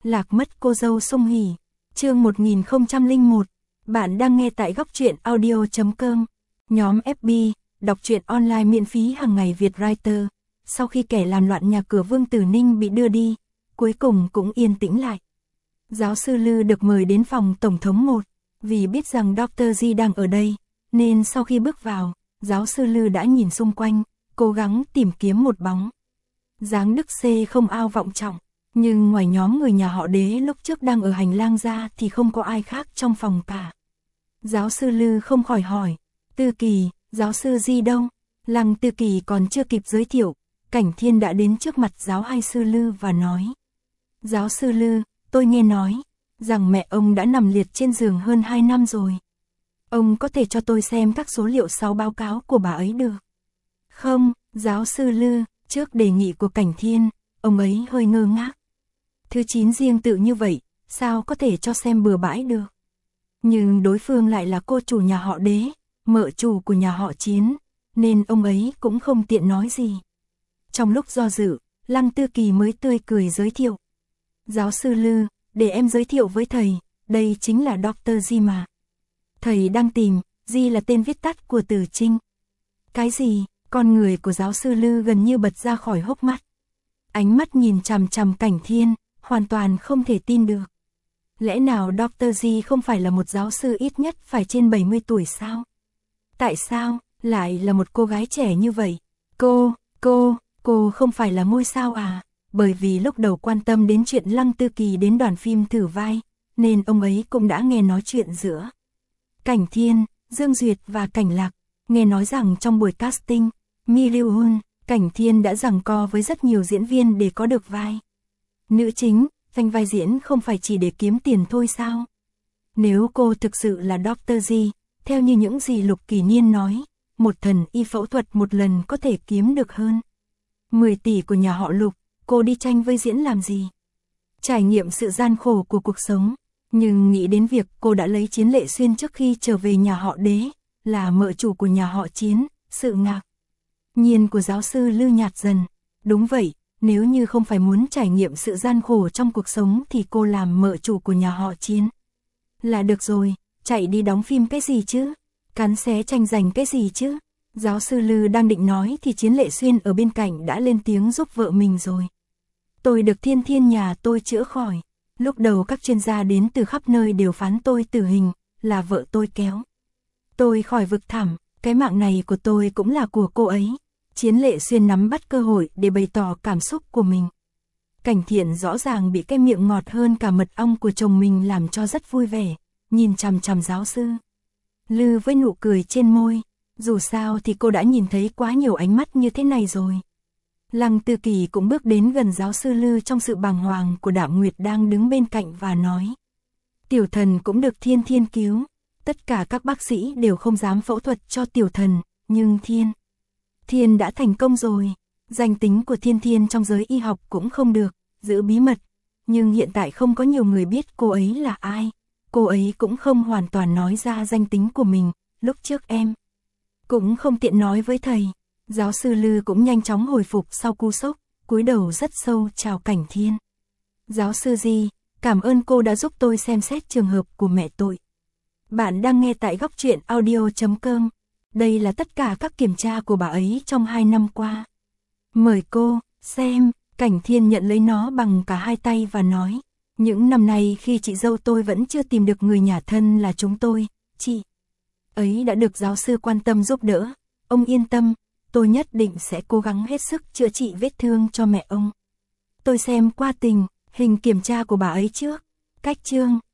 Lạc mất cô dâu sung hỉ. Chương 1001. Bạn đang nghe tại góc truyện audio.com. Nhóm FB, đọc truyện online miễn phí hàng ngày Việt Writer. Sau khi kẻ làm loạn nhà cửa Vương Tử Ninh bị đưa đi, cuối cùng cũng yên tĩnh lại. Giáo sư Lư được mời đến phòng Tổng thống 1, vì biết rằng Dr. Di đang ở đây, nên sau khi bước vào, giáo sư Lư đã nhìn xung quanh, cố gắng tìm kiếm một bóng dáng Đức C không ao vọng trọng. Nhưng ngoài nhóm người nhà họ Đế lúc trước đang ở hành lang ra thì không có ai khác trong phòng cả. Giáo sư Lư không khỏi hỏi, Tư Kỳ, giáo sư Di đâu? Lăng Tư Kỳ còn chưa kịp giới thiệu, Cảnh Thiên đã đến trước mặt giáo hai sư Lư và nói. Giáo sư Lư, tôi nghe nói rằng mẹ ông đã nằm liệt trên giường hơn 2 năm rồi. Ông có thể cho tôi xem các số liệu sau báo cáo của bà ấy được? Không, giáo sư Lư, trước đề nghị của Cảnh Thiên, ông ấy hơi ngơ ngác. Thứ 9 riêng tự như vậy, sao có thể cho xem bừa bãi được? Nhưng đối phương lại là cô chủ nhà họ Đế, mợ chủ của nhà họ Chiến, nên ông ấy cũng không tiện nói gì. Trong lúc do dự, Lăng Tư Kỳ mới tươi cười giới thiệu. Giáo sư Lư, để em giới thiệu với thầy, đây chính là Dr. Di mà. Thầy đang tìm, Di là tên viết tắt của Tử Trinh. Cái gì? Con người của giáo sư Lư gần như bật ra khỏi hốc mắt. Ánh mắt nhìn chằm chằm Cảnh Thiên, hoàn toàn không thể tin được. Lẽ nào Dr. Di không phải là một giáo sư ít nhất phải trên 70 tuổi sao? Tại sao lại là một cô gái trẻ như vậy? Cô không phải là ngôi sao à? Bởi vì lúc đầu quan tâm đến chuyện Lăng Tư Kỳ đến đoàn phim thử vai, nên ông ấy cũng đã nghe nói chuyện giữa Cảnh Thiên, Dương Duyệt và Cảnh Lạc. Nghe nói rằng trong buổi casting, Mi Lưu Hun, Cảnh Thiên đã giằng co với rất nhiều diễn viên để có được vai nữ chính, danh vai diễn không phải chỉ để kiếm tiền thôi sao? Nếu cô thực sự là Dr. Di, theo như những gì Lục Kỳ Niên nói, một thần y phẫu thuật một lần có thể kiếm được hơn 10 tỷ của nhà họ Lục, cô đi tranh với diễn làm gì? Trải nghiệm sự gian khổ của cuộc sống, nhưng nghĩ đến việc cô đã lấy Chiến Lệ Xuyên trước khi trở về nhà họ Đế, là mợ chủ của nhà họ Chiến, sự ngạc nhiên của giáo sư Lư nhạt dần. Đúng vậy, nếu như không phải muốn trải nghiệm sự gian khổ trong cuộc sống thì cô làm mợ chủ của nhà họ Chiến là được rồi, chạy đi đóng phim cái gì chứ? Cắn xé tranh giành cái gì chứ? Giáo sư Lư đang định nói thì Chiến Lệ Xuyên ở bên cạnh đã lên tiếng giúp vợ mình rồi. Tôi được Thiên Thiên nhà tôi chữa khỏi. Lúc đầu các chuyên gia đến từ khắp nơi đều phán tôi tử hình, là vợ tôi kéo tôi khỏi vực thẳm, cái mạng này của tôi cũng là của cô ấy. Chiến Lệ Xuyên nắm bắt cơ hội để bày tỏ cảm xúc của mình. Cảnh Thiện rõ ràng bị cái miệng ngọt hơn cả mật ong của chồng mình làm cho rất vui vẻ, nhìn chằm chằm giáo sư Lư với nụ cười trên môi. Dù sao thì cô đã nhìn thấy quá nhiều ánh mắt như thế này rồi. Lăng Tư Kỳ cũng bước đến gần giáo sư Lư trong sự bàng hoàng của Đạm Nguyệt đang đứng bên cạnh và nói. Tiểu thần cũng được Thiên Thiên cứu. Tất cả các bác sĩ đều không dám phẫu thuật cho tiểu thần, nhưng Thiên đã thành công rồi. Danh tính của Thiên Thiên trong giới y học cũng không được giữ bí mật, nhưng hiện tại không có nhiều người biết cô ấy là ai. Cô ấy cũng không hoàn toàn nói ra danh tính của mình, lúc trước em cũng không tiện nói với thầy. Giáo sư Lư cũng nhanh chóng hồi phục sau cú sốc, cúi đầu rất sâu chào Cảnh Thiên. Giáo sư Di, cảm ơn cô đã giúp tôi xem xét trường hợp của mẹ tôi. Bạn đang nghe tại góc truyện audio.com. Đây là tất cả các kiểm tra của bà ấy trong 2 năm qua. Mời cô xem. Cảnh Thiên nhận lấy nó bằng cả hai tay và nói. Những năm nay khi chị dâu tôi vẫn chưa tìm được người nhà thân là chúng tôi, chị ấy đã được giáo sư quan tâm giúp đỡ. Ông yên tâm, tôi nhất định sẽ cố gắng hết sức chữa trị vết thương cho mẹ ông. Tôi xem qua hình kiểm tra của bà ấy trước. Cách chương